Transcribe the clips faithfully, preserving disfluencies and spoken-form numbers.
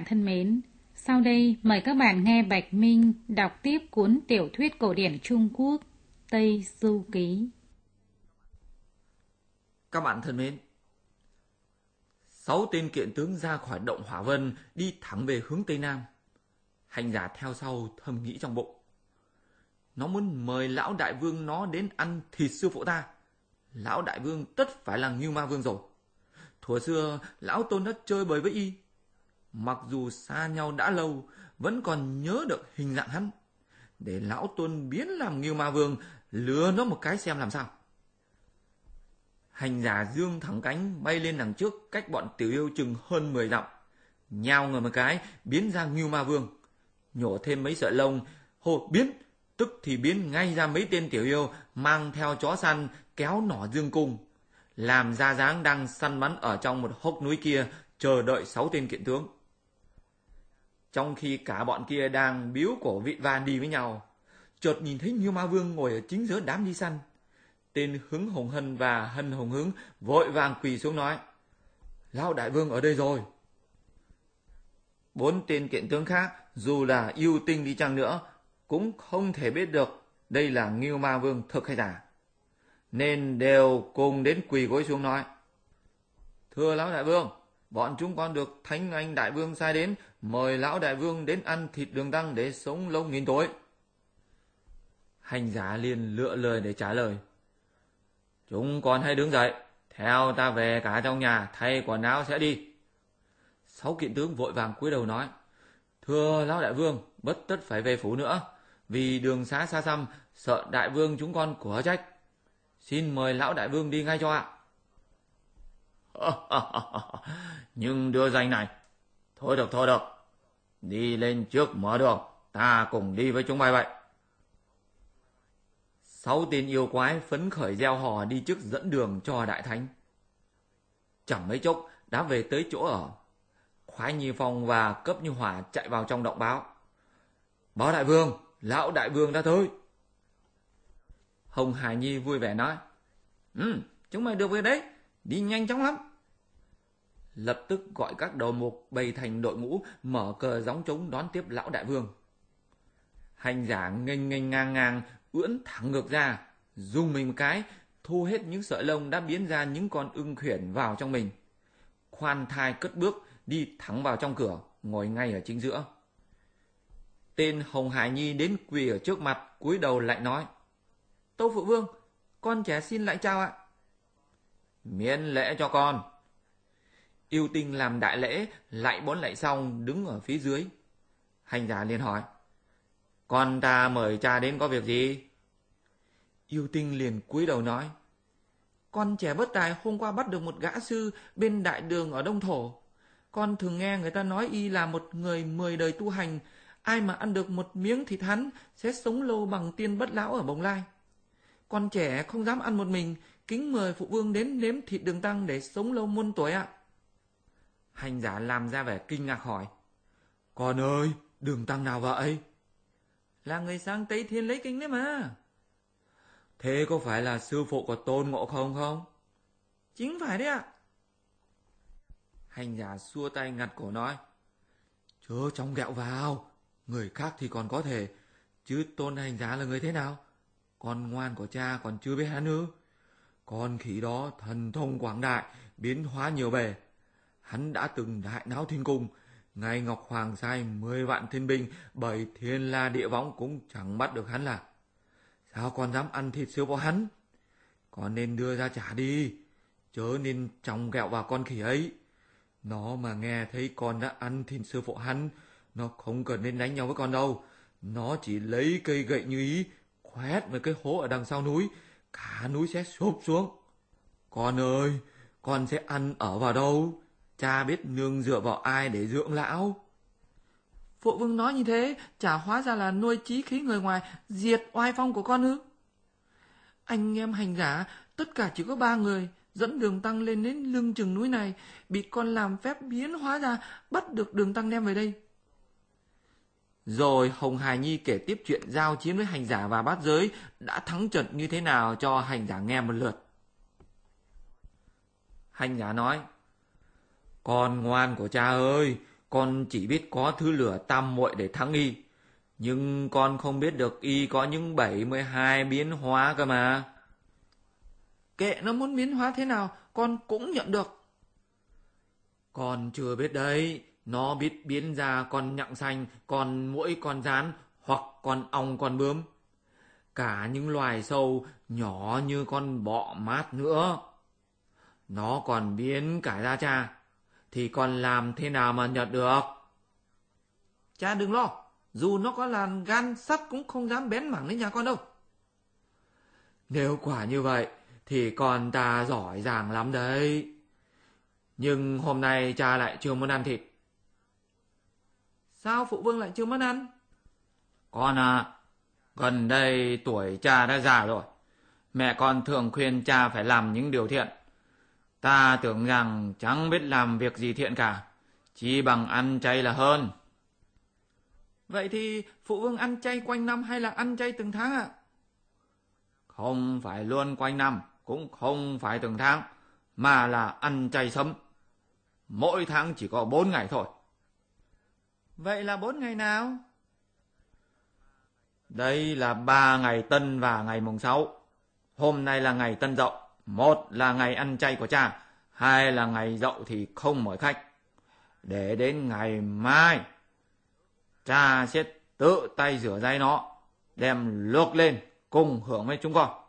thân mến, sau đây mời các bạn nghe Bạch Minh đọc tiếp cuốn tiểu thuyết cổ điển Trung Quốc Tây Du Ký. Các bạn thân mến, sáu tên kiện tướng ra khỏi động Hỏa Vân đi thẳng về hướng Tây Nam. Hành giả theo sau thầm nghĩ trong bụng. Nó muốn mời lão đại vương nó đến ăn thịt sư phụ ta. Lão đại vương tất phải là Ngưu Ma Vương rồi. Thuở xưa lão tôn đã chơi bời với y. Mặc dù xa nhau đã lâu, vẫn còn nhớ được hình dạng hắn. Để lão tôn biến làm Ngưu Ma Vương, lừa nó một cái xem làm sao. Hành giả dương thẳng cánh bay lên đằng trước, cách bọn tiểu yêu chừng hơn mười dặm. Nhào người một cái biến ra Ngưu Ma Vương, nhổ thêm mấy sợi lông, hô biến, tức thì biến ngay ra mấy tên tiểu yêu mang theo chó săn kéo nỏ dương cung, làm ra dáng đang săn bắn ở trong một hốc núi kia, chờ đợi sáu tên kiện tướng. Trong khi cả bọn kia đang biếu cổ vịn van đi với nhau, chợt nhìn thấy Ngưu Ma Vương ngồi ở chính giữa đám đi săn. Tên Hứng Hồng Hân và Hân Hồng Hứng vội vàng quỳ xuống nói: Lão đại vương ở đây rồi. Bốn tên kiện tướng khác dù là yêu tinh đi chăng nữa cũng không thể biết được đây là Ngưu Ma Vương thực hay giả, nên đều cùng đến quỳ gối xuống nói: Thưa lão đại vương, bọn chúng con được Thánh Anh đại vương sai đến mời lão đại vương đến ăn thịt đường tăng để sống lâu nghìn tuổi. Hành giả liền lựa lời để trả lời: Chúng con hãy đứng dậy, theo ta về cả trong nhà thay quần áo sẽ đi. Sáu kiện tướng vội vàng cúi đầu nói: Thưa lão đại vương, bất tất phải về phủ nữa, vì đường xá xa xăm, sợ đại vương chúng con của trách. Xin mời lão đại vương đi ngay cho ạ. Nhưng đưa danh này. Thôi được, thôi được. Đi lên trước mở đường, ta cùng đi với chúng bay vậy. Sáu tên yêu quái phấn khởi reo hò đi trước dẫn đường cho đại thánh. Chẳng mấy chốc đã về tới chỗ ở. Khoái Nhi Phong và Cấp Như Hỏa chạy vào trong động báo: Báo đại vương, lão đại vương đã tới. Hồng Hải Nhi vui vẻ nói: Ừ, chúng mày được về đấy, đi nhanh chóng lắm. Lập tức gọi các đầu mục bày thành đội ngũ, mở cờ gióng trống đón tiếp lão đại vương. Hành giả nghênh nghênh ngang ngang ưỡn thẳng ngược ra, rung mình một cái, thu hết những sợi lông đã biến ra những con ưng khuyển vào trong mình. Khoan thai cất bước đi thẳng vào trong cửa, ngồi ngay ở chính giữa. Tên Hồng Hải Nhi đến quỳ ở trước mặt, cúi đầu lại nói: Tâu phụ vương, con trẻ xin lại chào ạ. Miễn lễ cho con. Yêu tinh làm đại lễ, lại bốn lại xong đứng ở phía dưới. Hành giả liền hỏi: Con ta mời cha đến có việc gì? Yêu tinh liền cúi đầu nói: Con trẻ bất tài hôm qua bắt được một gã sư bên đại đường ở Đông Thổ. Con thường nghe người ta nói y là một người mười đời tu hành, ai mà ăn được một miếng thịt hắn sẽ sống lâu bằng tiên bất lão ở Bồng Lai. Con trẻ không dám ăn một mình, kính mời phụ vương đến nếm thịt đường tăng để sống lâu muôn tuổi ạ. Hành giả làm ra vẻ kinh ngạc hỏi: Con ơi, đường tăng nào vậy? Là người sang Tây Thiên lấy kinh đấy mà. Thế có phải là sư phụ của Tôn Ngộ Không không? Chính phải đấy ạ. Hành giả xua tay ngặt cổ nói: Chớ trong ghẹo vào, người khác thì còn có thể, chứ Tôn hành giả là người thế nào? Con ngoan của cha còn chưa biết hắn ư? Con khỉ đó thần thông quảng đại, biến hóa nhiều bề. Hắn đã từng đại náo thiên cung, ngay Ngọc Hoàng sai mười vạn thiên binh, bảy thiên la địa võng cũng chẳng bắt được hắn là. Sao con dám ăn thịt sư phụ hắn? Con nên đưa ra trả đi, chớ nên chòng ghẹo vào con khỉ ấy. Nó mà nghe thấy con đã ăn thịt sư phụ hắn, nó không cần nên đánh nhau với con đâu. Nó chỉ lấy cây gậy như ý, khoét với cái hố ở đằng sau núi, cả núi sẽ sụp xuống. Con ơi, con sẽ ăn ở vào đâu? Cha biết nương dựa vào ai để dưỡng lão? Phụ vương nói như thế, chả hóa ra là nuôi chí khí người ngoài, diệt oai phong của con ư? Anh em hành giả, tất cả chỉ có ba người, dẫn đường tăng lên đến lưng chừng núi này, bị con làm phép biến hóa ra, bắt được đường tăng đem về đây. Rồi Hồng Hải Nhi kể tiếp chuyện giao chiến với hành giả và bát giới đã thắng trận như thế nào cho hành giả nghe một lượt. Hành giả nói: Con ngoan của cha ơi, con chỉ biết có thứ lửa tam muội để thắng y, nhưng con không biết được y có những bảy mươi hai biến hóa cơ mà. Kệ nó muốn biến hóa thế nào, con cũng nhận được. Con chưa biết đấy, nó biết biến ra con nhặng xanh, con muỗi, con gián, hoặc con ong, con bướm. Cả những loài sâu nhỏ như con bọ mát nữa. Nó còn biến cả ra cha, thì con làm thế nào mà nhận được? Cha đừng lo, dù nó có là gan sắt cũng không dám bén mảng đến nhà con đâu. Nếu quả như vậy, thì con ta giỏi giang lắm đấy. Nhưng hôm nay cha lại chưa muốn ăn thịt. Sao phụ vương lại chưa muốn ăn? Con à, gần đây tuổi cha đã già rồi. Mẹ con thường khuyên cha phải làm những điều thiện. Ta tưởng rằng chẳng biết làm việc gì thiện cả, chỉ bằng ăn chay là hơn. Vậy thì phụ vương ăn chay quanh năm hay là ăn chay từng tháng ạ? À? Không phải luôn quanh năm, cũng không phải từng tháng, mà là ăn chay sớm. Mỗi tháng chỉ có bốn ngày thôi. Vậy là bốn ngày nào? Đây là ba ngày Tân và ngày mùng sáu. Hôm nay là ngày Tân Dậu. Một là ngày ăn chay của cha, hai là ngày Dậu thì không mời khách. Để đến ngày mai, cha sẽ tự tay rửa ráy nó, đem luộc lên cùng hưởng với chúng con.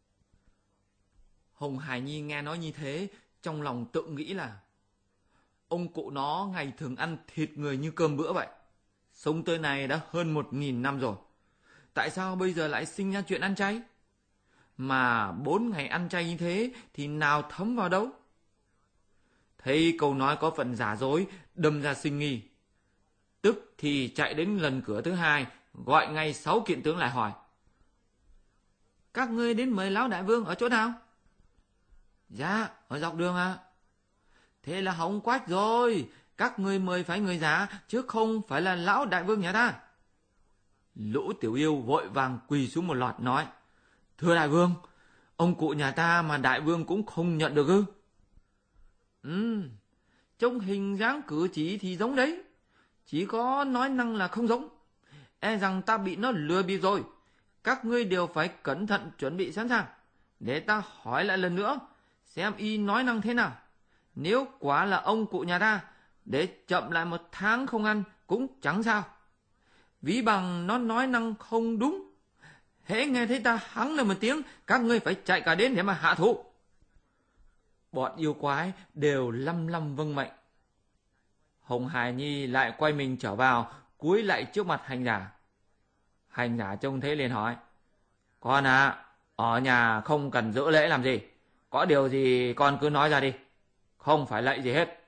Hồng Hải Nhi nghe nói như thế, trong lòng tự nghĩ là ông cụ nó ngày thường ăn thịt người như cơm bữa vậy. Sống tới này đã hơn một nghìn năm rồi. Tại sao bây giờ lại sinh ra chuyện ăn chay? Mà bốn ngày ăn chay như thế thì nào thấm vào đâu? Thấy câu nói có phần giả dối, đâm ra sinh nghi. Tức thì chạy đến lần cửa thứ hai, gọi ngay sáu kiện tướng lại hỏi. Các ngươi đến mời lão đại vương ở chỗ nào? Dạ, ở dọc đường ạ. À. Thế là hỏng quách rồi, các ngươi mời phải người già, chứ không phải là lão đại vương nhà ta. Lũ tiểu yêu vội vàng quỳ xuống một loạt nói. Thưa đại vương, ông cụ nhà ta mà đại vương cũng không nhận được ư? Ừ, trông hình dáng cử chỉ thì giống đấy, chỉ có nói năng là không giống. E rằng ta bị nó lừa bịp rồi. Các ngươi đều phải cẩn thận chuẩn bị sẵn sàng, để ta hỏi lại lần nữa, xem y nói năng thế nào. Nếu quả là ông cụ nhà ta, để chậm lại một tháng không ăn cũng chẳng sao. Ví bằng nó nói năng không đúng, hễ nghe thấy ta hắng lên một tiếng, các ngươi phải chạy cả đến để mà hạ thủ. Bọn yêu quái đều lăm lăm vâng mệnh. Hồng Hải Nhi lại quay mình trở vào, cúi lại trước mặt hành giả. Hành giả trông thấy liền hỏi. Con à, ở nhà không cần giữ lễ làm gì. Có điều gì con cứ nói ra đi, không phải lạy gì hết.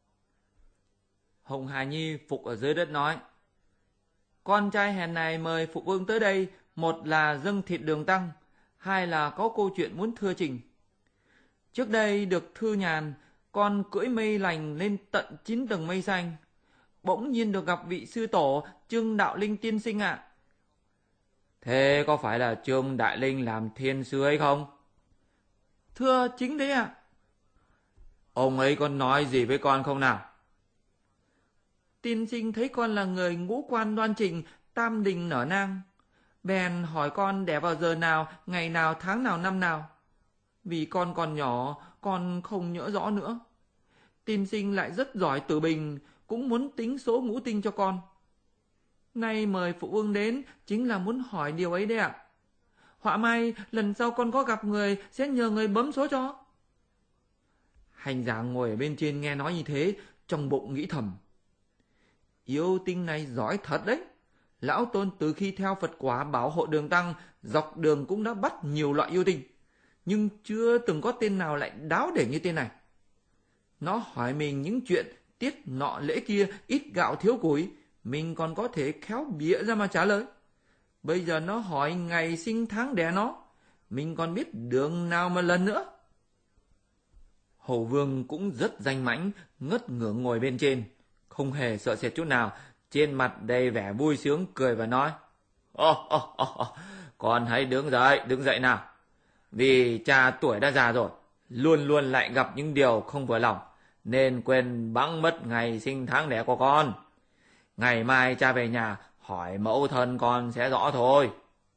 Hồng Hải Nhi phục ở dưới đất nói. Con trai hèn này mời phụ vương tới đây, một là dâng thịt đường tăng, hai là có câu chuyện muốn thưa trình. Trước đây được thư nhàn, con cưỡi mây lành lên tận chín tầng mây xanh. Bỗng nhiên được gặp vị sư tổ Trương Đạo Linh tiên sinh ạ. À. Thế có phải là Trương Đại Linh làm thiên sư ấy không? Thưa chính đấy ạ. À. Ông ấy có nói gì với con không nào? Tiên sinh thấy con là người ngũ quan đoan chỉnh, tam đình nở nang. Bèn hỏi con đẻ vào giờ nào, ngày nào, tháng nào, năm nào. Vì con còn nhỏ, con không nhớ rõ nữa. Tiên sinh lại rất giỏi tử bình, cũng muốn tính số ngũ tinh cho con. Nay mời phụ vương đến, chính là muốn hỏi điều ấy đấy ạ. Họa may, lần sau con có gặp người, sẽ nhờ người bấm số cho. Hành giả ngồi ở bên trên nghe nói như thế, trong bụng nghĩ thầm. Yêu tinh này giỏi thật đấy. Lão Tôn từ khi theo Phật quả bảo hộ đường tăng, dọc đường cũng đã bắt nhiều loại yêu tinh. Nhưng chưa từng có tên nào lại đáo để như tên này. Nó hỏi mình những chuyện tiết nọ lễ kia, ít gạo thiếu củi, mình còn có thể khéo bịa ra mà trả lời. Bây giờ nó hỏi ngày sinh tháng đẻ nó, mình còn biết đường nào mà lần nữa. Hầu Vương cũng rất danh mãnh, ngất ngưỡng ngồi bên trên, không hề sợ sệt chút nào, trên mặt đầy vẻ vui sướng cười và nói. Ô, ô, ô, ô, con hãy đứng dậy, đứng dậy nào. Vì cha tuổi đã già rồi, luôn luôn lại gặp những điều không vừa lòng. nên quên bẵng mất ngày sinh tháng đẻ của con. Ngày mai cha về nhà hỏi mẫu thân con sẽ rõ thôi.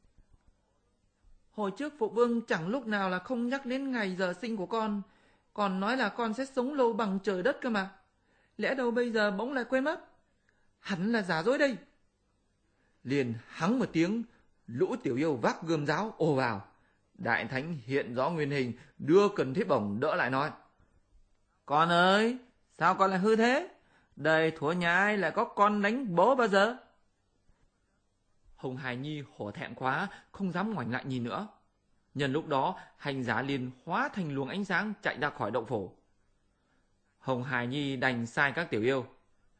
Hồi trước phụ vương chẳng lúc nào là không nhắc đến ngày giờ sinh của con, còn nói là con sẽ sống lâu bằng trời đất cơ mà. Lẽ đâu bây giờ bỗng lại quên mất? Hẳn là giả dối đây. Liền hắng một tiếng, lũ tiểu yêu vác gươm giáo ồ vào. Đại thánh hiện rõ nguyên hình, đưa Cần Thiết Bổng đỡ lại nói: Con ơi, sao con lại hư thế? Đây thủa nhà ai lại có con đánh bố bao giờ? Hồng Hài Nhi hổ thẹn quá, không dám ngoảnh lại nhìn nữa. Nhân lúc đó, hành giả liền hóa thành luồng ánh sáng chạy ra khỏi động phủ. Hồng Hài Nhi đành sai các tiểu yêu: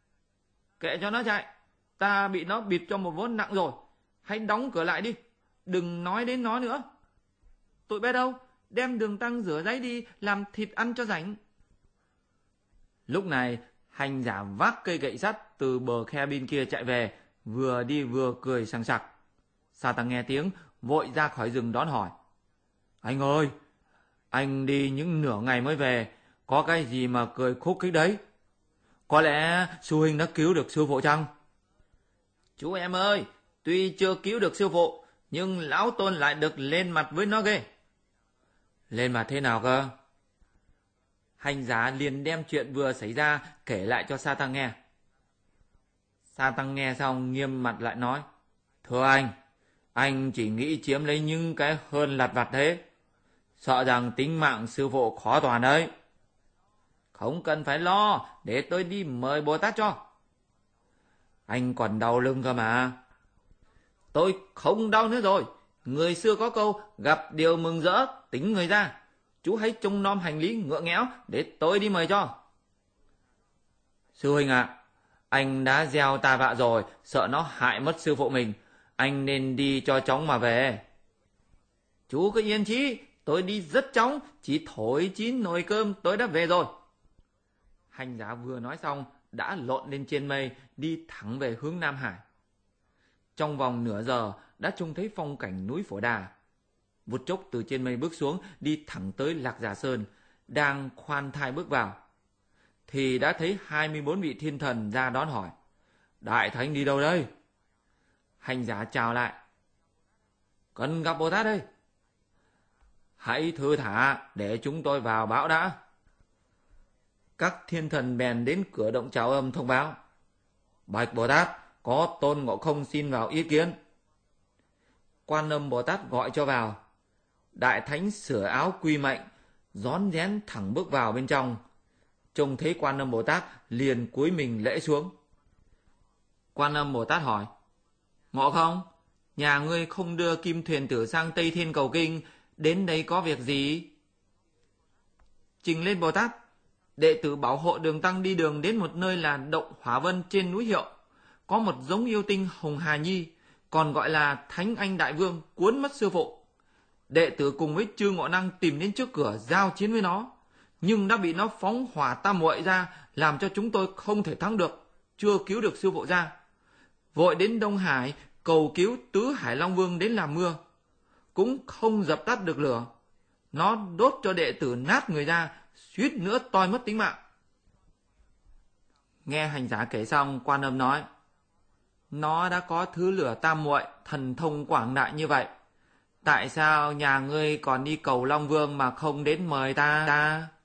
Kệ cho nó chạy, ta bị nó bịt cho một vốn nặng rồi. Hãy đóng cửa lại đi, đừng nói đến nó nữa. Tụi bé đâu, đem đường tăng rửa giấy đi, làm thịt ăn cho rảnh. Lúc này, hành giả vác cây gậy sắt từ bờ khe bên kia chạy về, vừa đi vừa cười sằng sặc. Sa Tăng nghe tiếng, vội ra khỏi rừng đón hỏi: Anh ơi, anh đi những nửa ngày mới về, có cái gì mà cười khúc khích đấy? Có lẽ sư huynh đã cứu được sư phụ chăng? Chú em ơi, tuy chưa cứu được sư phụ, nhưng lão tôn lại được lên mặt với nó ghê. Lên mặt thế nào cơ? Hành giả liền đem chuyện vừa xảy ra kể lại cho Sa Tăng nghe. Sa Tăng nghe xong nghiêm mặt lại nói: Thưa anh, anh chỉ nghĩ chiếm lấy những cái hơn lặt vặt thế, sợ rằng tính mạng sư phụ khó toàn đấy. Không cần phải lo, để tôi đi mời Bồ Tát cho. Anh còn đau lưng cơ mà. Tôi không đau nữa rồi. Người xưa có câu gặp điều mừng rỡ tính người ra. Chú hãy trông nom hành lý ngựa nghẽo để tôi đi mời cho. Sư huynh ạ, à, anh đã gieo tà vạ rồi, sợ nó hại mất sư phụ mình. Anh nên đi cho chóng mà về. Chú cứ yên chí, tôi đi rất chóng, chỉ thổi chín nồi cơm tôi đã về rồi. Hành giả vừa nói xong đã lộn lên trên mây, đi thẳng về hướng Nam Hải. Trong vòng nửa giờ đã trông thấy phong cảnh núi Phổ Đà. Vụt chốc từ trên mây bước xuống, đi thẳng tới Lạc Giả Sơn, đang khoan thai bước vào, thì đã thấy hai mươi bốn vị thiên thần ra đón hỏi: Đại thánh đi đâu đây? Hành giả chào lại: Cần gặp Bồ Tát đây. Hãy thư thả để chúng tôi vào báo đã. Các thiên thần bèn đến cửa động chào âm thông báo: Bạch Bồ Tát, có Tôn Ngộ Không xin vào ý kiến. Quan Âm Bồ Tát gọi cho vào. Đại thánh sửa áo quy mệnh, rón rén thẳng bước vào bên trong. Trông thấy Quan Âm Bồ Tát liền cúi mình lễ xuống. Quan Âm Bồ Tát hỏi: Ngộ Không, nhà ngươi không đưa Kim Thuyền Tử sang Tây Thiên cầu kinh, đến đây có việc gì? Trình lên Bồ Tát, đệ tử bảo hộ đường tăng đi đường đến một nơi là động Hỏa Vân trên núi Hiệu. Có một giống yêu tinh Hồng Hà Nhi, còn gọi là Thánh Anh Đại Vương, cuốn mất sư phụ. Đệ tử cùng với Chư Ngộ Năng tìm đến trước cửa giao chiến với nó, nhưng đã bị nó phóng hỏa tam muội ra, làm cho chúng tôi không thể thắng được, chưa cứu được sư phụ ra. Vội đến Đông Hải cầu cứu Tứ Hải Long Vương đến làm mưa, cũng không dập tắt được lửa. Nó đốt cho đệ tử nát người ra, suýt nữa toi mất tính mạng. Nghe hành giả kể xong, Quan Âm nói: Nó đã có thứ lửa tam muội, thần thông quảng đại như vậy, tại sao nhà ngươi còn đi cầu Long Vương mà không đến mời ta? ta?